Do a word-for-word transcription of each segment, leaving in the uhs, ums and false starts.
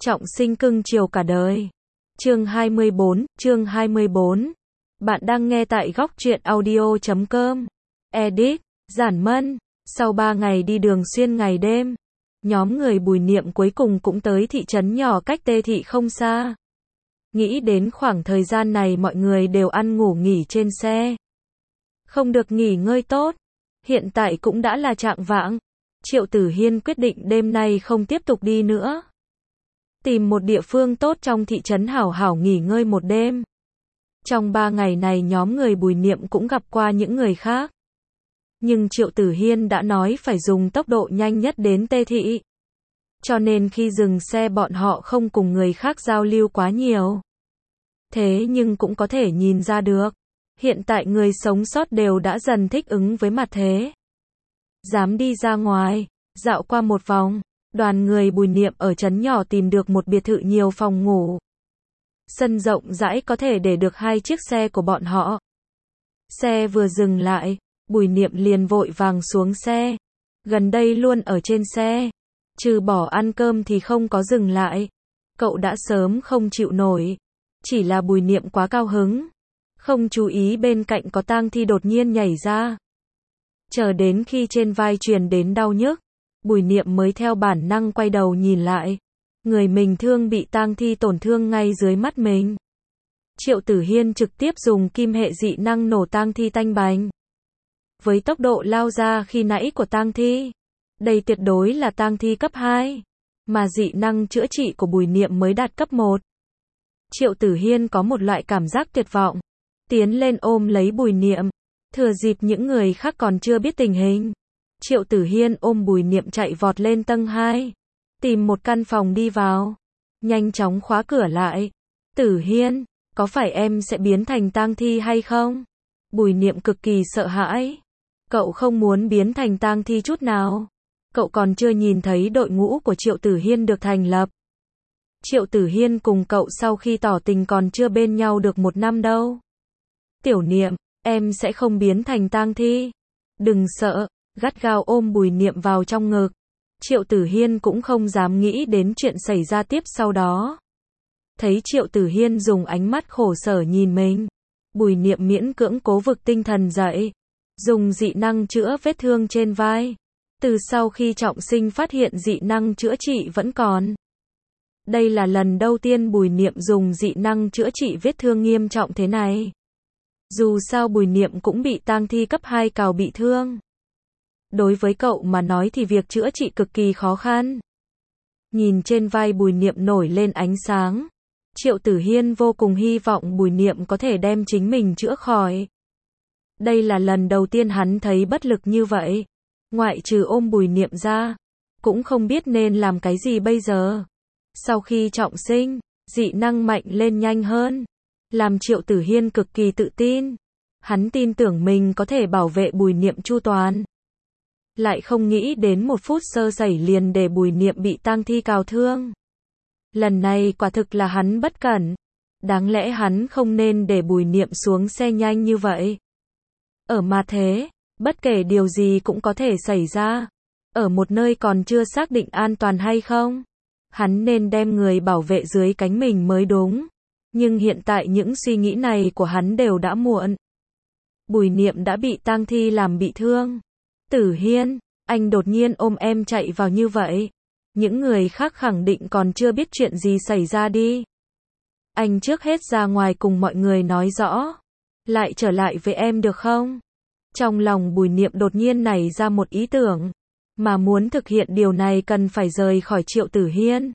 Trọng sinh cưng chiều cả đời. Chương hai mươi bốn, chương hai mươi bốn. Bạn đang nghe tại góc truyện audio chấm com. Edit, Giản Mân. Sau ba ngày đi đường xuyên ngày đêm, nhóm người Bùi Niệm cuối cùng cũng tới thị trấn nhỏ cách Tê Thị không xa. Nghĩ đến khoảng thời gian này mọi người đều ăn ngủ nghỉ trên xe, không được nghỉ ngơi tốt. Hiện tại cũng đã là chạng vạng, Triệu Tử Hiên quyết định đêm nay không tiếp tục đi nữa, tìm một địa phương tốt trong thị trấn hảo hảo nghỉ ngơi một đêm. Trong ba ngày này nhóm người Bùi Niệm cũng gặp qua những người khác, nhưng Triệu Tử Hiên đã nói phải dùng tốc độ nhanh nhất đến Tê Thị, cho nên khi dừng xe bọn họ không cùng người khác giao lưu quá nhiều. Thế nhưng cũng có thể nhìn ra được, hiện tại người sống sót đều đã dần thích ứng với mặt thế. Dám đi ra ngoài, dạo qua một vòng, đoàn người Bùi Niệm ở trấn nhỏ tìm được một biệt thự nhiều phòng ngủ. Sân rộng rãi có thể để được hai chiếc xe của bọn họ. Xe vừa dừng lại, Bùi Niệm liền vội vàng xuống xe. Gần đây luôn ở trên xe, trừ bỏ ăn cơm thì không có dừng lại. Cậu đã sớm không chịu nổi, chỉ là Bùi Niệm quá cao hứng, không chú ý bên cạnh có tang thi đột nhiên nhảy ra. Chờ đến khi trên vai truyền đến đau nhức, Bùi Niệm mới theo bản năng quay đầu nhìn lại. Người mình thương bị tang thi tổn thương ngay dưới mắt mình. Triệu Tử Hiên trực tiếp dùng kim hệ dị năng nổ tang thi tanh bành. Với tốc độ lao ra khi nãy của tang thi, đây tuyệt đối là tang thi cấp hai, mà dị năng chữa trị của Bùi Niệm mới đạt cấp một. Triệu Tử Hiên có một loại cảm giác tuyệt vọng, tiến lên ôm lấy Bùi Niệm, thừa dịp những người khác còn chưa biết tình hình. Triệu Tử Hiên ôm Bùi Niệm chạy vọt lên tầng hai, tìm một căn phòng đi vào, nhanh chóng khóa cửa lại. Tử Hiên, có phải em sẽ biến thành tang thi hay không? Bùi Niệm cực kỳ sợ hãi. Cậu không muốn biến thành tang thi chút nào. Cậu còn chưa nhìn thấy đội ngũ của Triệu Tử Hiên được thành lập. Triệu Tử Hiên cùng cậu sau khi tỏ tình còn chưa bên nhau được một năm đâu. Tiểu Niệm, em sẽ không biến thành tang thi. Đừng sợ, gắt gao ôm Bùi Niệm vào trong ngực. Triệu Tử Hiên cũng không dám nghĩ đến chuyện xảy ra tiếp sau đó. Thấy Triệu Tử Hiên dùng ánh mắt khổ sở nhìn mình, Bùi Niệm miễn cưỡng cố vực tinh thần dậy, dùng dị năng chữa vết thương trên vai. Từ sau khi trọng sinh phát hiện dị năng chữa trị vẫn còn. Đây là lần đầu tiên Bùi Niệm dùng dị năng chữa trị vết thương nghiêm trọng thế này. Dù sao Bùi Niệm cũng bị tang thi cấp hai cào bị thương. Đối với cậu mà nói thì việc chữa trị cực kỳ khó khăn. Nhìn trên vai Bùi Niệm nổi lên ánh sáng, Triệu Tử Hiên vô cùng hy vọng Bùi Niệm có thể đem chính mình chữa khỏi. Đây là lần đầu tiên hắn thấy bất lực như vậy. Ngoại trừ ôm Bùi Niệm ra, cũng không biết nên làm cái gì bây giờ. Sau khi trọng sinh, dị năng mạnh lên nhanh hơn, làm Triệu Tử Hiên cực kỳ tự tin. Hắn tin tưởng mình có thể bảo vệ Bùi Niệm chu toàn. Lại không nghĩ đến một phút sơ sẩy liền để Bùi Niệm bị tang thi cào thương. Lần này quả thực là hắn bất cẩn. Đáng lẽ hắn không nên để Bùi Niệm xuống xe nhanh như vậy. Ở mà thế, bất kể điều gì cũng có thể xảy ra. Ở một nơi còn chưa xác định an toàn hay không, hắn nên đem người bảo vệ dưới cánh mình mới đúng. Nhưng hiện tại những suy nghĩ này của hắn đều đã muộn. Bùi Niệm đã bị tang thi làm bị thương. Tử Hiên, anh đột nhiên ôm em chạy vào như vậy. Những người khác khẳng định còn chưa biết chuyện gì xảy ra đi. Anh trước hết ra ngoài cùng mọi người nói rõ, lại trở lại với em được không? Trong lòng Bùi Niệm đột nhiên nảy ra một ý tưởng, mà muốn thực hiện điều này cần phải rời khỏi Triệu Tử Hiên.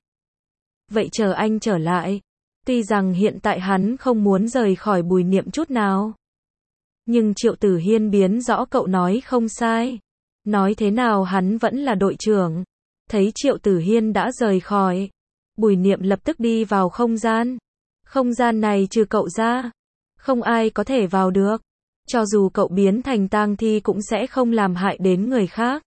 Vậy chờ anh trở lại. Tuy rằng hiện tại hắn không muốn rời khỏi Bùi Niệm chút nào, nhưng Triệu Tử Hiên biến rõ cậu nói không sai. Nói thế nào hắn vẫn là đội trưởng. Thấy Triệu Tử Hiên đã rời khỏi, Bùi Niệm lập tức đi vào không gian. Không gian này trừ cậu ra, không ai có thể vào được. Cho dù cậu biến thành tang thi cũng sẽ không làm hại đến người khác.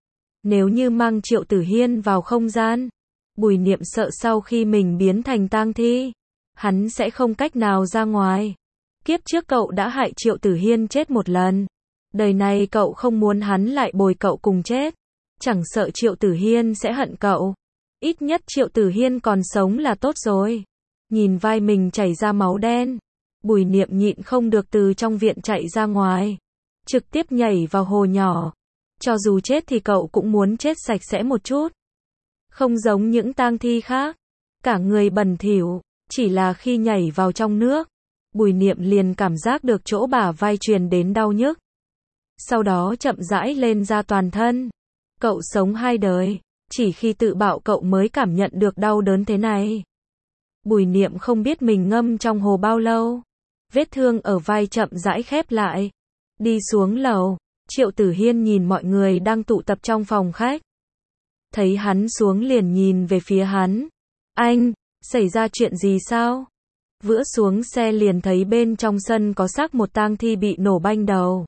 Nếu như mang Triệu Tử Hiên vào không gian, Bùi Niệm sợ sau khi mình biến thành tang thi, hắn sẽ không cách nào ra ngoài. Kiếp trước cậu đã hại Triệu Tử Hiên chết một lần. Đời này cậu không muốn hắn lại bồi cậu cùng chết. Chẳng sợ Triệu Tử Hiên sẽ hận cậu. Ít nhất Triệu Tử Hiên còn sống là tốt rồi. Nhìn vai mình chảy ra máu đen, Bùi Niệm nhịn không được từ trong viện chạy ra ngoài, trực tiếp nhảy vào hồ nhỏ. Cho dù chết thì cậu cũng muốn chết sạch sẽ một chút. Không giống những tang thi khác, cả người bẩn thỉu, chỉ là khi nhảy vào trong nước, Bùi Niệm liền cảm giác được chỗ bả vai truyền đến đau nhức. Sau đó chậm rãi lên ra toàn thân. Cậu sống hai đời, chỉ khi tự bạo cậu mới cảm nhận được đau đớn thế này. Bùi Niệm không biết mình ngâm trong hồ bao lâu. Vết thương ở vai chậm rãi khép lại. Đi xuống lầu, Triệu Tử Hiên nhìn mọi người đang tụ tập trong phòng khách. Thấy hắn xuống liền nhìn về phía hắn. Anh, xảy ra chuyện gì sao? Vừa xuống xe liền thấy bên trong sân có xác một tang thi bị nổ banh đầu.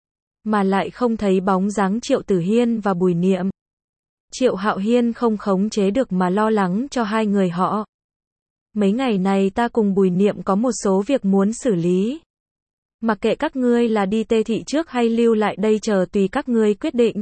Mà lại không thấy bóng dáng Triệu Tử Hiên và Bùi Niệm. Triệu Hạo Hiên không khống chế được mà lo lắng cho hai người họ. Mấy ngày này ta cùng Bùi Niệm có một số việc muốn xử lý. Mặc kệ các ngươi là đi Tê Thị trước hay lưu lại đây chờ tùy các ngươi quyết định.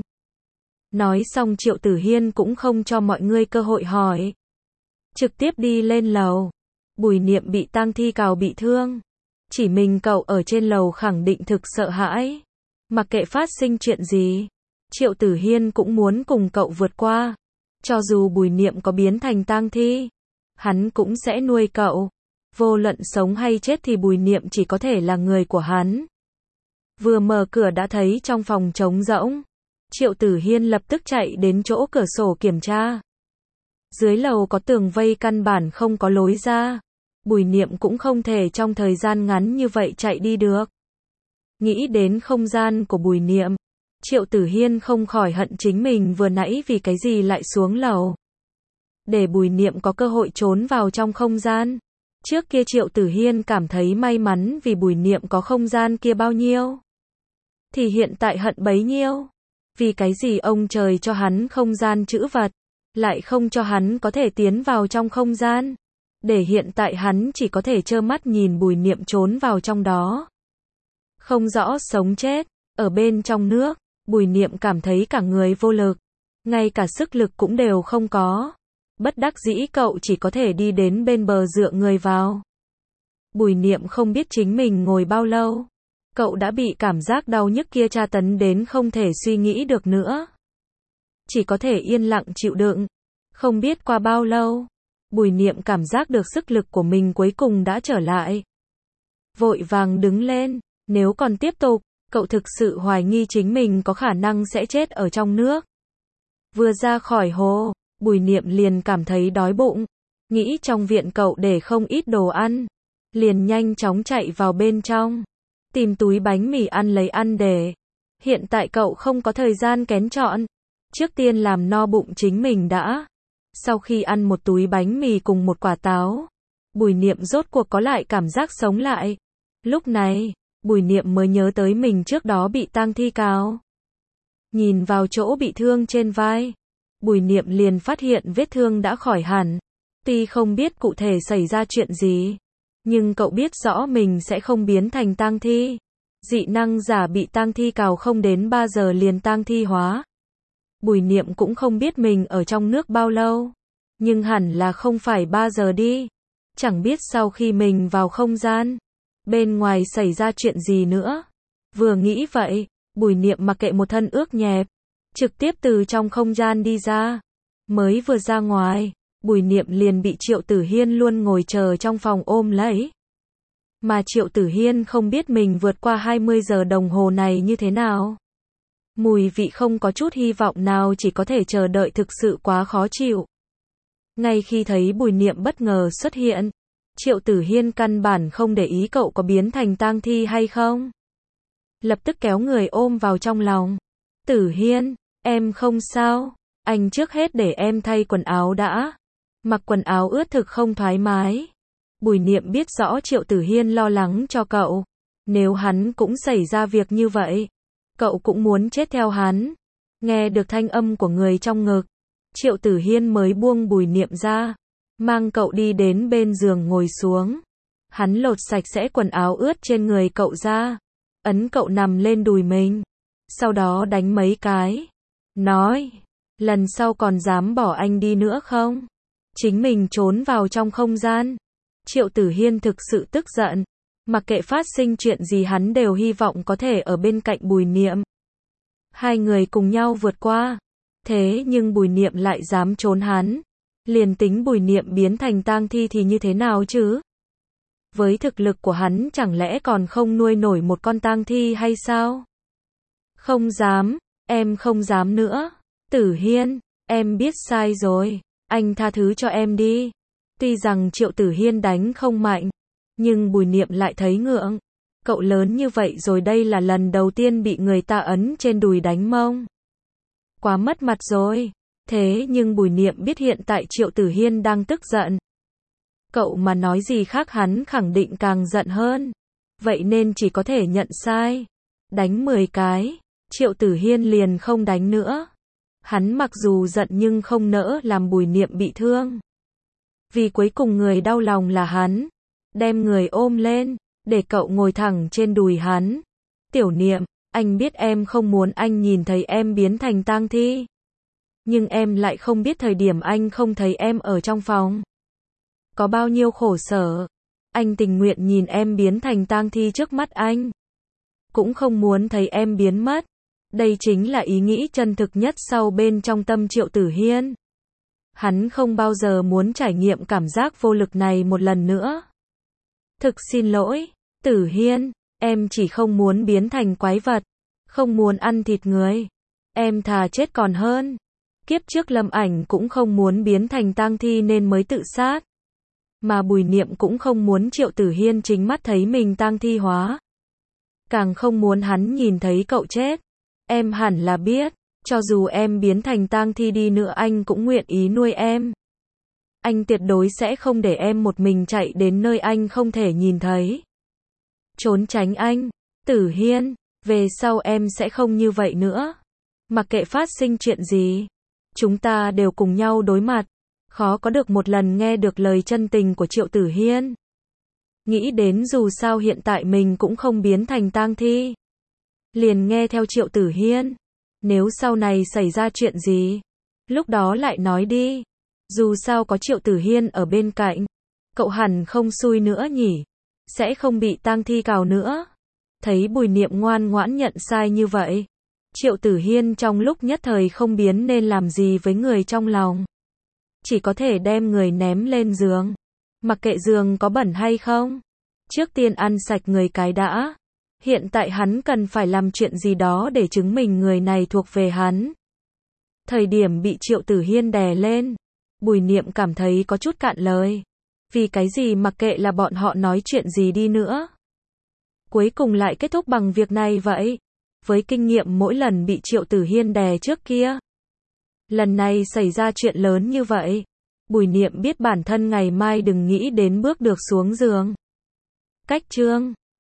Nói xong Triệu Tử Hiên cũng không cho mọi người cơ hội hỏi. Trực tiếp đi lên lầu. Bùi Niệm bị tang thi cào bị thương. Chỉ mình cậu ở trên lầu khẳng định thực sợ hãi. Mặc kệ phát sinh chuyện gì, Triệu Tử Hiên cũng muốn cùng cậu vượt qua. Cho dù Bùi Niệm có biến thành tang thi, hắn cũng sẽ nuôi cậu. Vô luận sống hay chết thì Bùi Niệm chỉ có thể là người của hắn. Vừa mở cửa đã thấy trong phòng trống rỗng. Triệu Tử Hiên lập tức chạy đến chỗ cửa sổ kiểm tra. Dưới lầu có tường vây căn bản không có lối ra. Bùi Niệm cũng không thể trong thời gian ngắn như vậy chạy đi được. Nghĩ đến không gian của Bùi Niệm, Triệu Tử Hiên không khỏi hận chính mình vừa nãy vì cái gì lại xuống lầu. Để Bùi Niệm có cơ hội trốn vào trong không gian. Trước kia Triệu Tử Hiên cảm thấy may mắn vì Bùi Niệm có không gian kia bao nhiêu. Thì hiện tại hận bấy nhiêu. Vì cái gì ông trời cho hắn không gian trữ vật, lại không cho hắn có thể tiến vào trong không gian. Để hiện tại hắn chỉ có thể trơ mắt nhìn Bùi Niệm trốn vào trong đó. Không rõ sống chết, ở bên trong nước, Bùi Niệm cảm thấy cả người vô lực. Ngay cả sức lực cũng đều không có. Bất đắc dĩ cậu chỉ có thể đi đến bên bờ dựa người vào. Bùi Niệm không biết chính mình ngồi bao lâu. Cậu đã bị cảm giác đau nhức kia tra tấn đến không thể suy nghĩ được nữa. Chỉ có thể yên lặng chịu đựng. Không biết qua bao lâu, Bùi Niệm cảm giác được sức lực của mình cuối cùng đã trở lại. Vội vàng đứng lên. Nếu còn tiếp tục, cậu thực sự hoài nghi chính mình có khả năng sẽ chết ở trong nước. Vừa ra khỏi hồ, Bùi Niệm liền cảm thấy đói bụng. Nghĩ trong viện cậu để không ít đồ ăn. Liền nhanh chóng chạy vào bên trong. Tìm túi bánh mì ăn lấy ăn để. Hiện tại cậu không có thời gian kén chọn. Trước tiên làm no bụng chính mình đã. Sau khi ăn một túi bánh mì cùng một quả táo, Bùi Niệm rốt cuộc có lại cảm giác sống lại. Lúc này, Bùi Niệm mới nhớ tới mình trước đó bị tang thi cào. Nhìn vào chỗ bị thương trên vai, Bùi Niệm liền phát hiện vết thương đã khỏi hẳn. Tuy không biết cụ thể xảy ra chuyện gì, nhưng cậu biết rõ mình sẽ không biến thành tang thi. Dị năng giả bị tang thi cào không đến ba giờ liền tang thi hóa. Bùi Niệm cũng không biết mình ở trong nước bao lâu, nhưng hẳn là không phải ba giờ đi. Chẳng biết sau khi mình vào không gian, bên ngoài xảy ra chuyện gì nữa. Vừa nghĩ vậy, Bùi Niệm mặc kệ một thân ướt nhẹp, trực tiếp từ trong không gian đi ra. Mới vừa ra ngoài, Bùi Niệm liền bị Triệu Tử Hiên luôn ngồi chờ trong phòng ôm lấy. Mà Triệu Tử Hiên không biết mình vượt qua hai mươi giờ đồng hồ này như thế nào. Mùi vị không có chút hy vọng nào, chỉ có thể chờ đợi, thực sự quá khó chịu. Ngay khi thấy Bùi Niệm bất ngờ xuất hiện, Triệu Tử Hiên căn bản không để ý cậu có biến thành tang thi hay không. Lập tức kéo người ôm vào trong lòng. Tử Hiên, em không sao, anh trước hết để em thay quần áo đã. Mặc quần áo ướt thực không thoải mái. Bùi Niệm biết rõ Triệu Tử Hiên lo lắng cho cậu. Nếu hắn cũng xảy ra việc như vậy, cậu cũng muốn chết theo hắn. Nghe được thanh âm của người trong ngực, Triệu Tử Hiên mới buông Bùi Niệm ra, mang cậu đi đến bên giường ngồi xuống. Hắn lột sạch sẽ quần áo ướt trên người cậu ra, ấn cậu nằm lên đùi mình, sau đó đánh mấy cái, nói, Lần sau còn dám bỏ anh đi nữa không? Chính mình trốn vào trong không gian. Triệu Tử Hiên thực sự tức giận. Mặc kệ phát sinh chuyện gì hắn đều hy vọng có thể ở bên cạnh Bùi Niệm. Hai người cùng nhau vượt qua. Thế nhưng Bùi Niệm lại dám trốn hắn. Liền tính Bùi Niệm biến thành tang thi thì như thế nào chứ? Với thực lực của hắn chẳng lẽ còn không nuôi nổi một con tang thi hay sao? Không dám, em không dám nữa. Tử Hiên, em biết sai rồi. Anh tha thứ cho em đi. Tuy rằng Triệu Tử Hiên đánh không mạnh, nhưng Bùi Niệm lại thấy ngượng. Cậu lớn như vậy rồi đây là lần đầu tiên bị người ta ấn trên đùi đánh mông. Quá mất mặt rồi. Thế nhưng Bùi Niệm biết hiện tại Triệu Tử Hiên đang tức giận. Cậu mà nói gì khác hắn khẳng định càng giận hơn. Vậy nên chỉ có thể nhận sai. Đánh mười cái. Triệu Tử Hiên liền không đánh nữa. Hắn mặc dù giận nhưng không nỡ làm Bùi Niệm bị thương. Vì cuối cùng người đau lòng là hắn. Đem người ôm lên, để cậu ngồi thẳng trên đùi hắn. Tiểu Niệm, anh biết em không muốn anh nhìn thấy em biến thành tang thi. Nhưng em lại không biết thời điểm anh không thấy em ở trong phòng. Có bao nhiêu khổ sở. Anh tình nguyện nhìn em biến thành tang thi trước mắt anh. Cũng không muốn thấy em biến mất. Đây chính là ý nghĩ chân thực nhất sau bên trong tâm Triệu Tử Hiên. Hắn không bao giờ muốn trải nghiệm cảm giác vô lực này một lần nữa. Thực xin lỗi, Tử Hiên, em chỉ không muốn biến thành quái vật, không muốn ăn thịt người. Em thà chết còn hơn. Kiếp trước Lâm Ảnh cũng không muốn biến thành tang thi nên mới tự sát. Mà Bùi Niệm cũng không muốn Triệu Tử Hiên chính mắt thấy mình tang thi hóa. Càng không muốn hắn nhìn thấy cậu chết. Em hẳn là biết, cho dù em biến thành tang thi đi nữa anh cũng nguyện ý nuôi em. Anh tuyệt đối sẽ không để em một mình chạy đến nơi anh không thể nhìn thấy. Trốn tránh anh, Tử Hiên, về sau em sẽ không như vậy nữa. Mặc kệ phát sinh chuyện gì, chúng ta đều cùng nhau đối mặt. Khó có được một lần nghe được lời chân tình của Triệu Tử Hiên. Nghĩ đến dù sao hiện tại mình cũng không biến thành tang thi. Liền nghe theo Triệu Tử Hiên. Nếu sau này xảy ra chuyện gì, lúc đó lại nói đi. Dù sao có Triệu Tử Hiên ở bên cạnh, cậu hẳn không xui nữa nhỉ. Sẽ không bị tang thi cào nữa. Thấy Bùi Niệm ngoan ngoãn nhận sai như vậy, Triệu Tử Hiên trong lúc nhất thời không biết nên làm gì với người trong lòng. Chỉ có thể đem người ném lên giường. Mặc kệ giường có bẩn hay không. Trước tiên ăn sạch người cái đã. Hiện tại hắn cần phải làm chuyện gì đó để chứng minh người này thuộc về hắn. Thời điểm bị Triệu Tử Hiên đè lên, Bùi Niệm cảm thấy có chút cạn lời. Vì cái gì mặc kệ là bọn họ nói chuyện gì đi nữa. Cuối cùng lại kết thúc bằng việc này vậy. Với kinh nghiệm mỗi lần bị Triệu Tử Hiên đè trước kia. Lần này xảy ra chuyện lớn như vậy. Bùi Niệm biết bản thân ngày mai đừng nghĩ đến bước được xuống giường. Cách chương